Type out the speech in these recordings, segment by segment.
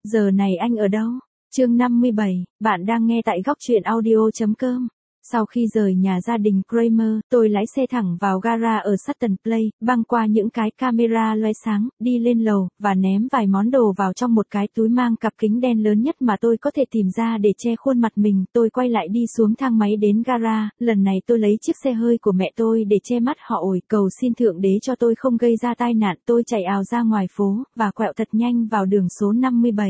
Giờ này anh ở đâu? Chương 57, bạn đang nghe tại góc truyện audio.com. Sau khi rời nhà gia đình Kramer, tôi lái xe thẳng vào gara ở Sutton Place, băng qua những cái camera loe sáng, đi lên lầu, và ném vài món đồ vào trong một cái túi mang cặp kính đen lớn nhất mà tôi có thể tìm ra để che khuôn mặt mình. Tôi quay lại đi xuống thang máy đến gara, lần này tôi lấy chiếc xe hơi của mẹ tôi để che mắt họ. Ôi, cầu xin Thượng Đế cho tôi không gây ra tai nạn. Tôi chạy ào ra ngoài phố, và quẹo thật nhanh vào đường số 57.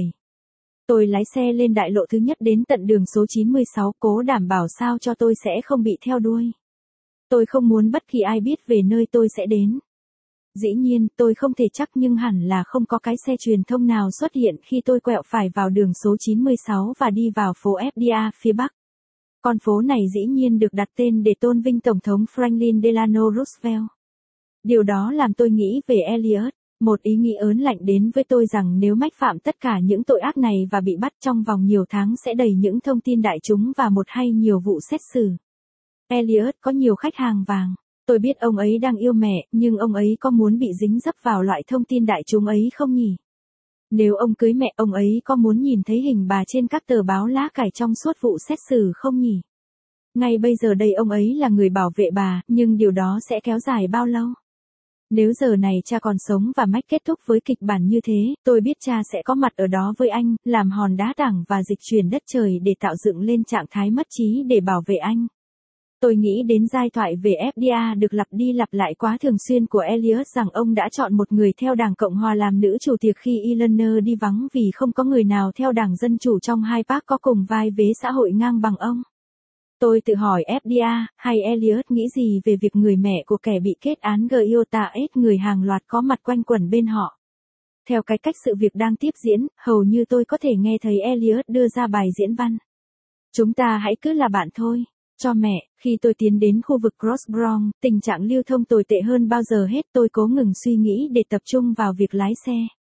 Tôi lái xe lên đại lộ thứ nhất đến tận đường số 96, cố đảm bảo sao cho tôi sẽ không bị theo đuôi. Tôi không muốn bất kỳ ai biết về nơi tôi sẽ đến. Dĩ nhiên, tôi không thể chắc nhưng hẳn là không có cái xe truyền thông nào xuất hiện khi tôi quẹo phải vào đường số 96 và đi vào phố FDA phía Bắc. Con phố này dĩ nhiên được đặt tên để tôn vinh Tổng thống Franklin Delano Roosevelt. Điều đó làm tôi nghĩ về Elliot. Một ý nghĩ ớn lạnh đến với tôi rằng nếu mách phạm tất cả những tội ác này và bị bắt trong vòng nhiều tháng sẽ đầy những thông tin đại chúng và một hay nhiều vụ xét xử. Elliot có nhiều khách hàng vàng. Tôi biết ông ấy đang yêu mẹ, nhưng ông ấy có muốn bị dính dấp vào loại thông tin đại chúng ấy không nhỉ? Nếu ông cưới mẹ, ông ấy có muốn nhìn thấy hình bà trên các tờ báo lá cải trong suốt vụ xét xử không nhỉ? Ngay bây giờ đây ông ấy là người bảo vệ bà, nhưng điều đó sẽ kéo dài bao lâu? Nếu giờ này cha còn sống và Mike kết thúc với kịch bản như thế, tôi biết cha sẽ có mặt ở đó với anh, làm hòn đá tảng và dịch chuyển đất trời để tạo dựng lên trạng thái mất trí để bảo vệ anh. Tôi nghĩ đến giai thoại về FDA được lặp đi lặp lại quá thường xuyên của Elliot rằng ông đã chọn một người theo Đảng Cộng Hòa làm nữ chủ tiệc khi Eleanor đi vắng vì không có người nào theo Đảng Dân Chủ trong hai bác có cùng vai vế xã hội ngang bằng ông. Tôi tự hỏi FDA, hay Elliot nghĩ gì về việc người mẹ của kẻ bị kết án GIOTA-S người hàng loạt có mặt quanh quẩn bên họ. Theo cái cách sự việc đang tiếp diễn, hầu như tôi có thể nghe thấy Elliot đưa ra bài diễn văn. Chúng ta hãy cứ là bạn thôi. Cho mẹ, khi tôi tiến đến khu vực Cross Bronx, tình trạng lưu thông tồi tệ hơn bao giờ hết. Tôi cố ngừng suy nghĩ để tập trung vào việc lái xe.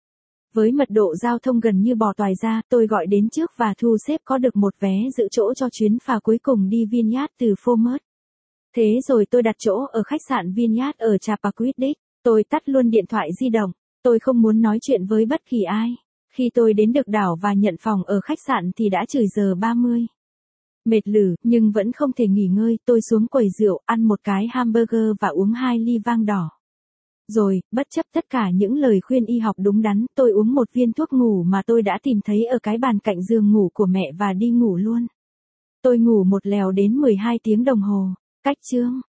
Với mật độ giao thông gần như bò toài ra, tôi gọi đến trước và thu xếp có được một vé giữ chỗ cho chuyến phà cuối cùng đi Vineyard từ Falmouth. Thế rồi tôi đặt chỗ ở khách sạn Vineyard ở Chappaquiddick. Tôi tắt luôn điện thoại di động. Tôi không muốn nói chuyện với bất kỳ ai. Khi tôi đến được đảo và nhận phòng ở khách sạn thì đã chừng giờ 30. Mệt lử, nhưng vẫn không thể nghỉ ngơi, tôi xuống quầy rượu, ăn một cái hamburger và uống 2 ly vang đỏ. Rồi, bất chấp tất cả những lời khuyên y học đúng đắn, tôi uống một viên thuốc ngủ mà tôi đã tìm thấy ở cái bàn cạnh giường ngủ của mẹ và đi ngủ luôn. Tôi ngủ một lèo đến 12 tiếng đồng hồ. Cách chương